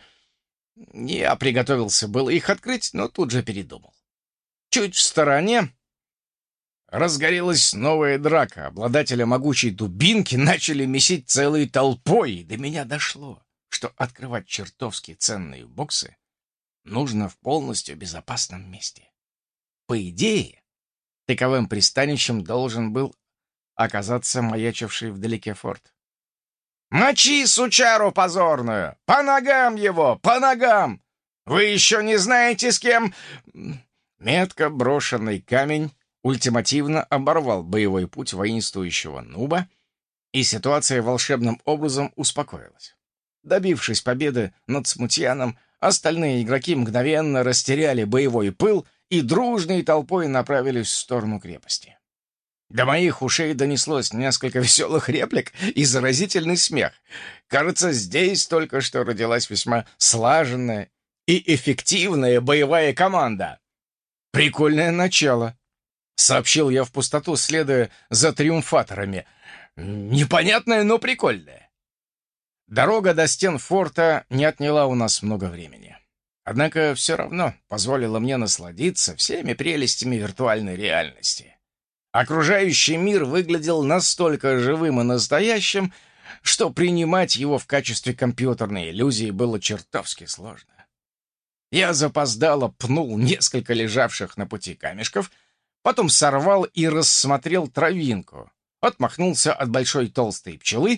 Я приготовился было их открыть, но тут же передумал. Чуть в стороне разгорелась новая драка. Обладатели могучей дубинки начали месить целой толпой, и до меня дошло, что открывать чертовски ценные боксы нужно в полностью безопасном месте. По идее, таковым пристанищем должен был оказаться маячивший вдалеке форт. «Мочи сучару позорную! По ногам его! По ногам! Вы еще не знаете, с кем...» Метко брошенный камень ультимативно оборвал боевой путь воинствующего нуба, и ситуация волшебным образом успокоилась. Добившись победы над смутьяном, остальные игроки мгновенно растеряли боевой пыл и дружной толпой направились в сторону крепости. До моих ушей донеслось несколько веселых реплик и заразительный смех. Кажется, здесь только что родилась весьма слаженная и эффективная боевая команда. «Прикольное начало», — сообщил я в пустоту, следуя за триумфаторами. Непонятное, но прикольное. Дорога до стен форта не отняла у нас много времени. Однако все равно позволила мне насладиться всеми прелестями виртуальной реальности. Окружающий мир выглядел настолько живым и настоящим, что принимать его в качестве компьютерной иллюзии было чертовски сложно. Я запоздало пнул несколько лежавших на пути камешков, потом сорвал и рассмотрел травинку, отмахнулся от большой толстой пчелы.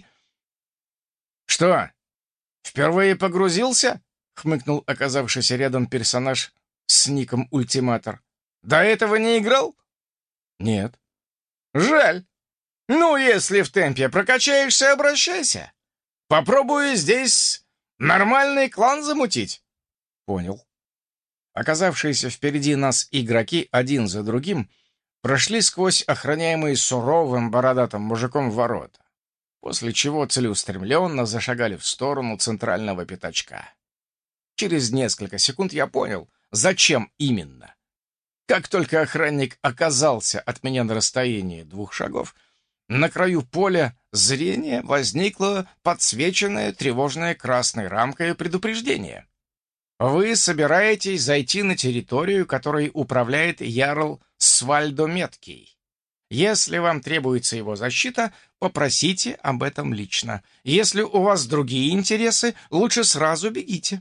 «Что, впервые погрузился?» — хмыкнул оказавшийся рядом персонаж с ником Ультиматор. «До этого не играл?» «Нет». «Жаль. Ну, если в темпе прокачаешься, обращайся. Попробую здесь нормальный клан замутить». «Понял». Оказавшиеся впереди нас игроки один за другим прошли сквозь охраняемые суровым бородатым мужиком ворота, после чего целеустремленно зашагали в сторону центрального пятачка. Через несколько секунд я понял, зачем именно. Как только охранник оказался от меня на расстоянии двух шагов, на краю поля зрения возникло подсвеченное тревожное красной рамкой предупреждение. Вы собираетесь зайти на территорию, которой управляет Ярл Свальдо Меткий. Если вам требуется его защита, попросите об этом лично. Если у вас другие интересы, лучше сразу бегите.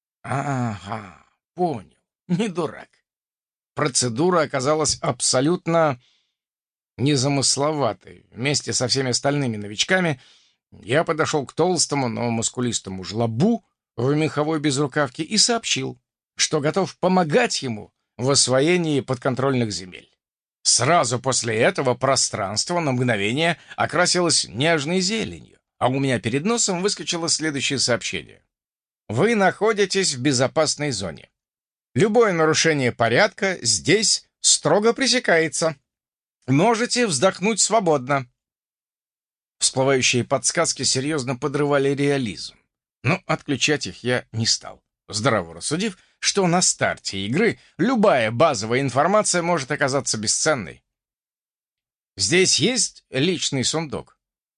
Ага, понял. Не дурак. Процедура оказалась абсолютно незамысловатой. Вместе со всеми остальными новичками я подошел к толстому, но мускулистому жлобу в меховой безрукавке и сообщил, что готов помогать ему в освоении подконтрольных земель. Сразу после этого пространство на мгновение окрасилось нежной зеленью, а у меня перед носом выскочило следующее сообщение. Вы находитесь в безопасной зоне. Любое нарушение порядка здесь строго пресекается. Можете вздохнуть свободно. Всплывающие подсказки серьезно подрывали реализм. Но отключать их я не стал, здраво рассудив, что на старте игры любая базовая информация может оказаться бесценной. Здесь есть личный сундук?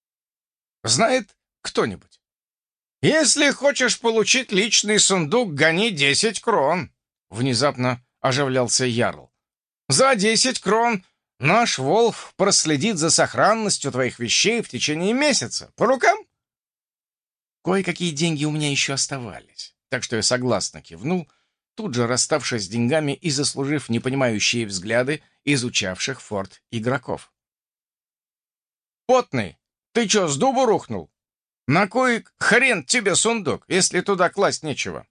Знает кто-нибудь? Если хочешь получить личный сундук, гони десять крон. Внезапно оживлялся Ярл. За десять крон наш Волф проследит за сохранностью твоих вещей в течение месяца. По рукам? Кое-какие деньги у меня еще оставались, так что я согласно кивнул, тут же расставшись с деньгами и заслужив непонимающие взгляды изучавших форт игроков. «Потный, ты че, с дубу рухнул? На кой хрен тебе сундук, если туда класть нечего?»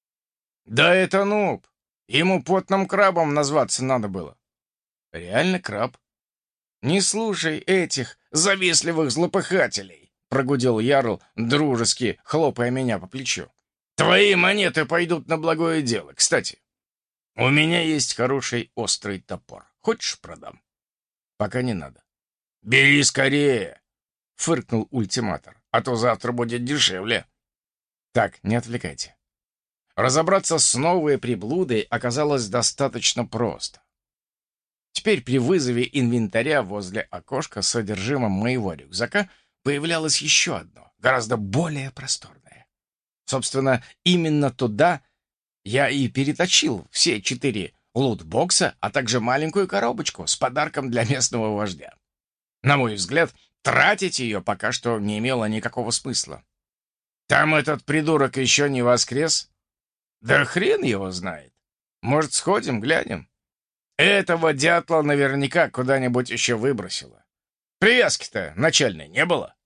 «Да это нуб. Ему потным крабом назваться надо было». «Реально краб?» «Не слушай этих завистливых злопыхателей», — прогудел Ярл, дружески хлопая меня по плечу. «Твои монеты пойдут на благое дело. Кстати, у меня есть хороший острый топор. Хочешь, продам?» «Пока не надо». «Бери скорее!» — фыркнул Ультиматор. «А то завтра будет дешевле». «Так, не отвлекайте». Разобраться с новой приблудой оказалось достаточно просто. Теперь при вызове инвентаря возле окошка с содержимым моего рюкзака появлялось еще одно, гораздо более просторное. Собственно, именно туда я и перетащил все четыре лутбокса, а также маленькую коробочку с подарком для местного вождя. На мой взгляд, тратить ее пока что не имело никакого смысла. «Там этот придурок еще не воскрес?» «Да хрен его знает. Может, сходим, глянем?» «Этого дятла наверняка куда-нибудь еще выбросило. Привязки-то начальной не было».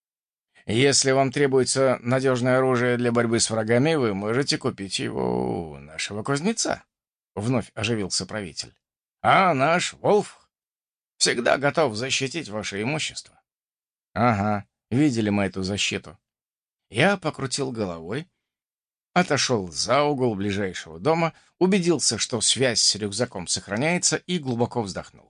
«Если вам требуется надежное оружие для борьбы с врагами, вы можете купить его у нашего кузнеца», — вновь оживился правитель. «А наш Волф всегда готов защитить ваше имущество». «Ага, видели мы эту защиту». Я покрутил головой, отошел за угол ближайшего дома, убедился, что связь с рюкзаком сохраняется, и глубоко вздохнул.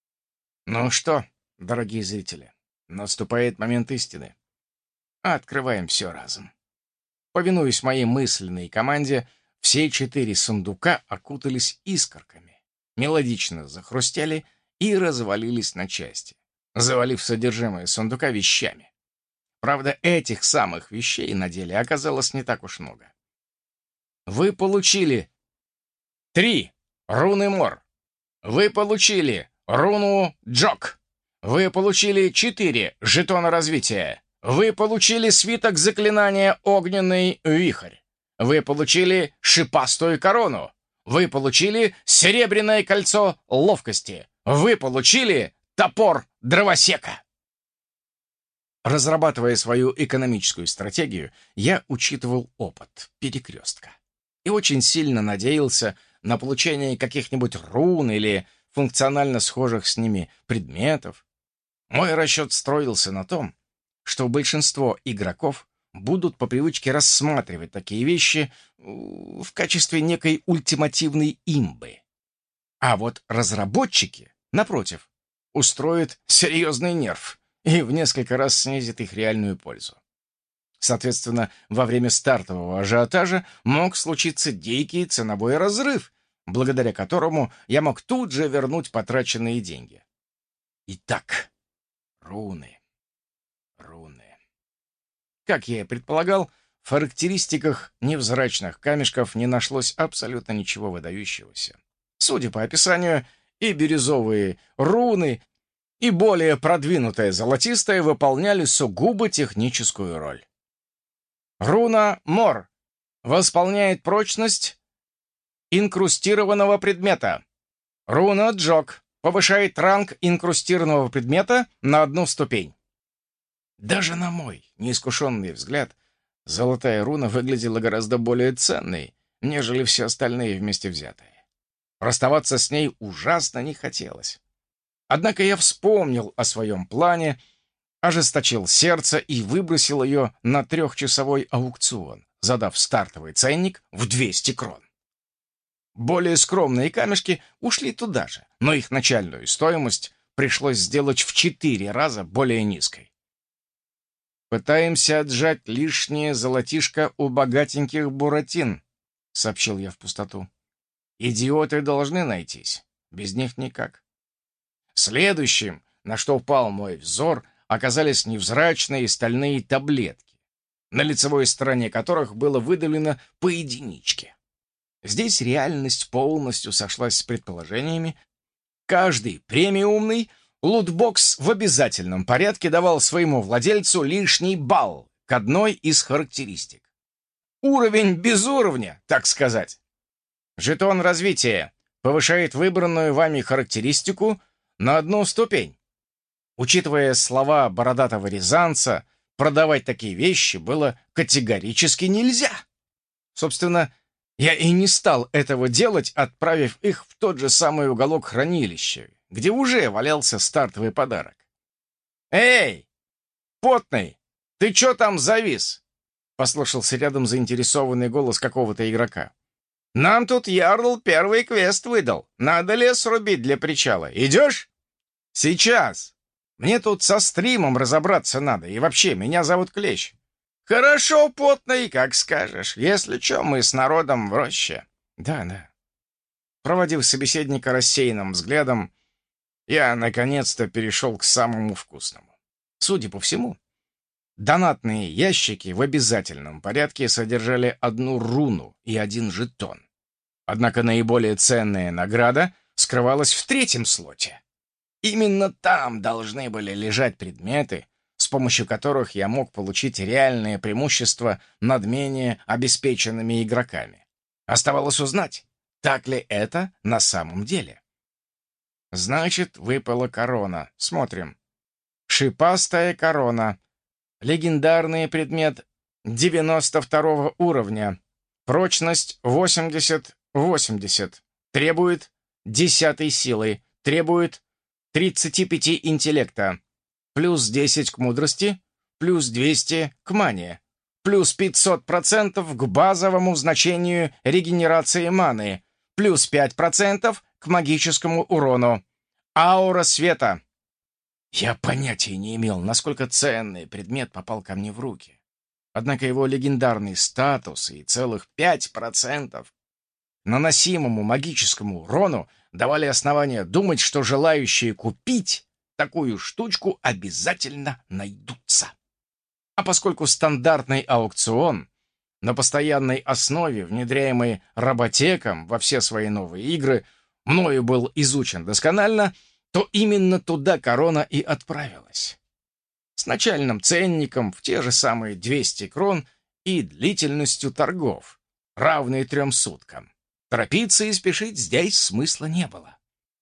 «Ну что, дорогие зрители, наступает момент истины. Открываем все разом». Повинуясь моей мысленной команде, все четыре сундука окутались искорками, мелодично захрустели и развалились на части. завалив содержимое сундука вещами. Правда, этих самых вещей на деле оказалось не так уж много. Вы получили три руны Мор. Вы получили руну Джок. Вы получили четыре жетона развития. Вы получили свиток заклинания «Огненный вихрь». Вы получили шипастую корону. Вы получили серебряное кольцо ловкости. Вы получили топор дровосека. Разрабатывая свою экономическую стратегию, я учитывал опыт перекрестка и очень сильно надеялся на получение каких-нибудь рун или функционально схожих с ними предметов. Мой расчет строился на том, что большинство игроков будут по привычке рассматривать такие вещи в качестве некой ультимативной имбы. А вот разработчики, напротив, устроят серьезный нерв и в несколько раз снизит их реальную пользу. Соответственно, во время стартового ажиотажа мог случиться дикий ценовой разрыв, благодаря которому я мог тут же вернуть потраченные деньги. Итак, руны. Руны. Как я и предполагал, в характеристиках невзрачных камешков не нашлось абсолютно ничего выдающегося. Судя по описанию, и бирюзовые руны, и более продвинутая золотистая выполняли сугубо техническую роль. Руна Мор восполняет прочность инкрустированного предмета. Руна Джок повышает ранг инкрустированного предмета на одну ступень. Даже на мой неискушенный взгляд, золотая руна выглядела гораздо более ценной, нежели все остальные вместе взятые. Расставаться с ней ужасно не хотелось. Однако я вспомнил о своем плане, ожесточил сердце и выбросил ее на трехчасовой аукцион, задав стартовый ценник в двести крон. Более скромные камешки ушли туда же, но их начальную стоимость пришлось сделать в четыре раза более низкой. «Пытаемся отжать лишнее золотишко у богатеньких буратин», — сообщил я в пустоту. «Идиоты должны найтись, без них никак». Следующим, на что упал мой взор, оказались невзрачные стальные таблетки, на лицевой стороне которых было выдавлено по единичке. Здесь реальность полностью сошлась с предположениями. Каждый премиумный лутбокс в обязательном порядке давал своему владельцу лишний балл к одной из характеристик. Уровень без уровня, так сказать. Жетон развития повышает выбранную вами характеристику на одну ступень. Учитывая слова бородатого рязанца, продавать такие вещи было категорически нельзя. Собственно, я и не стал этого делать, отправив их в тот же самый уголок хранилища, где уже валялся стартовый подарок. «Эй, потный, ты чё там завис?» — послышался рядом заинтересованный голос какого-то игрока. «Нам тут Ярл первый квест выдал. Надо лес рубить для причала. Идешь?» «Сейчас. Мне тут со стримом разобраться надо. И вообще, меня зовут Клещ». «Хорошо, потный, как скажешь. Если чё, мы с народом в роще». «Да, да». Проводив собеседника рассеянным взглядом, я наконец-то перешел к самому вкусному. Судя по всему, донатные ящики в обязательном порядке содержали одну руну и один жетон. Однако наиболее ценная награда скрывалась в третьем слоте. Именно там должны были лежать предметы, с помощью которых я мог получить реальное преимущество над менее обеспеченными игроками. Оставалось узнать, так ли это на самом деле. Значит, выпала корона. Смотрим. Шипастая корона. Легендарный предмет девяносто второго уровня. Прочность восемьдесят восемьдесят. Требует десятой силы. Требует тридцати пяти интеллекта. Плюс десять к мудрости. Плюс двести к мане. Плюс пятьсот процентов к базовому значению регенерации маны. Плюс пять процентов к магическому урону. Аура света. Я понятия не имел, насколько ценный предмет попал ко мне в руки. Однако его легендарный статус и целых пять процентов наносимому магическому урону давали основания думать, что желающие купить такую штучку обязательно найдутся. А поскольку стандартный аукцион на постоянной основе, внедряемый роботеком во все свои новые игры, мною был изучен досконально, то именно туда корона и отправилась. С начальным ценником в те же самые двести крон и длительностью торгов, равной трем суткам. Торопиться и спешить здесь смысла не было.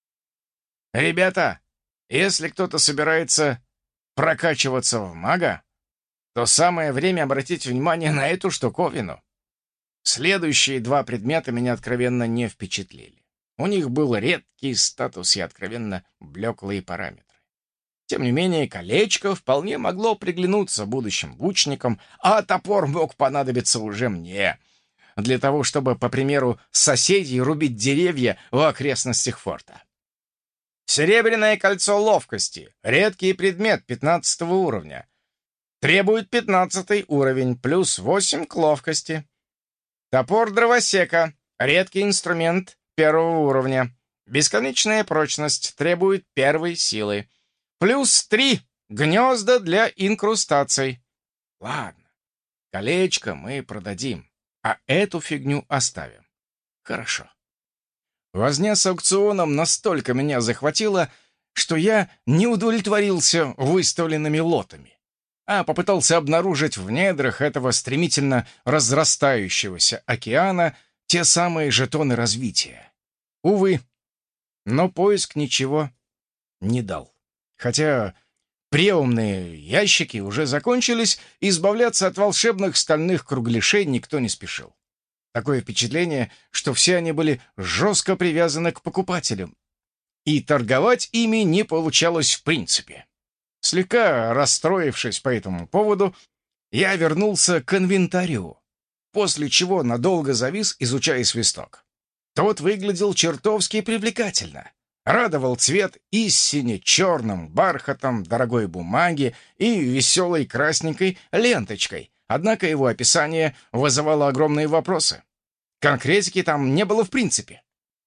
Ребята, если кто-то собирается прокачиваться в мага, то самое время обратить внимание на эту штуковину. Следующие два предмета меня откровенно не впечатлили. У них был редкий статус и откровенно блеклые параметры. Тем не менее, колечко вполне могло приглянуться будущим лучникам, а топор мог понадобиться уже мне, для того, чтобы, по примеру соседей, рубить деревья в окрестностях форта. Серебряное кольцо ловкости. Редкий предмет пятнадцатого уровня. Требует пятнадцатый уровень, плюс восемь к ловкости. Топор дровосека. Редкий инструмент первого уровня. Бесконечная прочность. Требует первой силы. Плюс три гнезда для инкрустаций. Ладно, колечко мы продадим, а эту фигню оставим. Хорошо. Возня с аукционом настолько меня захватила, что я не удовлетворился выставленными лотами, а попытался обнаружить в недрах этого стремительно разрастающегося океана те самые жетоны развития. Увы, но поиск ничего не дал. Хотя преумные ящики уже закончились, избавляться от волшебных стальных кругляшей никто не спешил. Такое впечатление, что все они были жестко привязаны к покупателям, и торговать ими не получалось в принципе. Слегка расстроившись по этому поводу, я вернулся к инвентарю, после чего надолго завис, изучая свисток. Тот выглядел чертовски привлекательно. Радовал цвет истине черным бархатом дорогой бумаги и веселой красненькой ленточкой, однако его описание вызывало огромные вопросы. Конкретики там не было в принципе.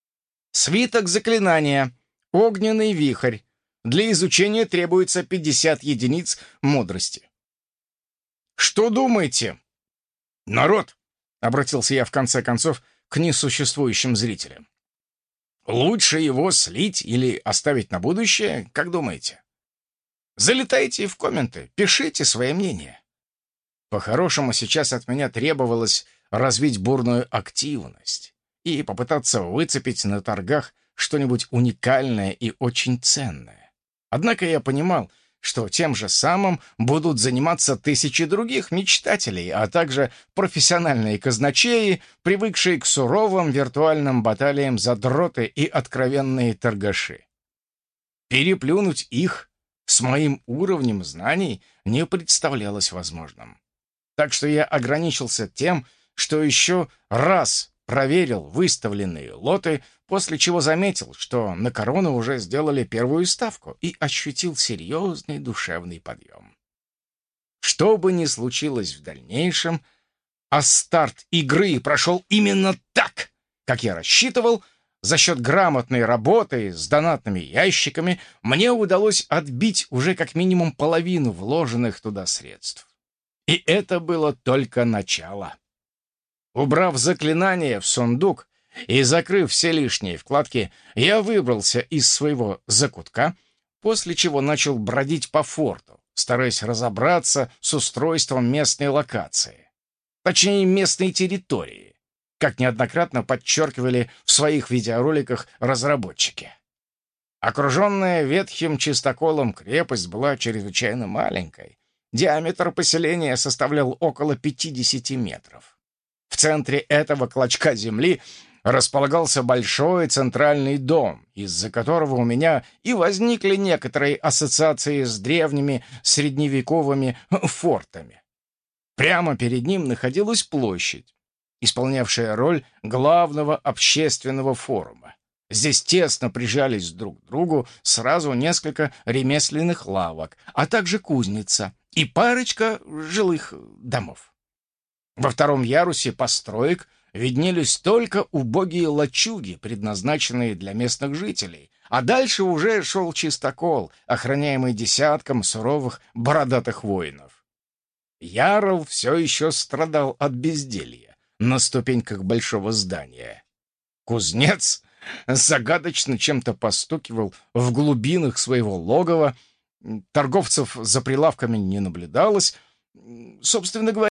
Свиток заклинания. Огненный вихрь. Для изучения требуется пятьдесят единиц мудрости. «Что думаете?» «Народ!» — обратился я в конце концов к несуществующим зрителям. «Лучше его слить или оставить на будущее, как думаете? Залетайте в комменты, пишите свои мнения. По-хорошему, сейчас от меня требовалось развить бурную активность и попытаться выцепить на торгах что-нибудь уникальное и очень ценное. Однако я понимал, что тем же самым будут заниматься тысячи других мечтателей, а также профессиональные казначеи, привыкшие к суровым виртуальным баталиям задроты и откровенные торгаши. Переплюнуть их с моим уровнем знаний не представлялось возможным. Так что я ограничился тем, что еще раз проверил выставленные лоты, после чего заметил, что на корону уже сделали первую ставку, и ощутил серьезный душевный подъем. Что бы ни случилось в дальнейшем, а старт игры прошел именно так, как я рассчитывал. За счет грамотной работы с донатными ящиками мне удалось отбить уже как минимум половину вложенных туда средств. И это было только начало. Убрав заклинание в сундук и закрыв все лишние вкладки, я выбрался из своего закутка, после чего начал бродить по форту, стараясь разобраться с устройством местной локации. Точнее, местной территории, как неоднократно подчеркивали в своих видеороликах разработчики. Окруженная ветхим чистоколом крепость была чрезвычайно маленькой. Диаметр поселения составлял около пятидесяти метров. В центре этого клочка земли располагался большой центральный дом, из-за которого у меня и возникли некоторые ассоциации с древними средневековыми фортами. Прямо перед ним находилась площадь, исполнявшая роль главного общественного форума. Здесь тесно прижались друг к другу сразу несколько ремесленных лавок, а также кузница и парочка жилых домов. Во втором ярусе построек виднелись только убогие лачуги, предназначенные для местных жителей, А дальше уже шел чистокол, охраняемый десятком суровых бородатых воинов. Ярл все еще страдал от безделья на ступеньках большого здания. Кузнец загадочно чем-то постукивал в глубинах своего логова, торговцев за прилавками не наблюдалось. Собственно говоря,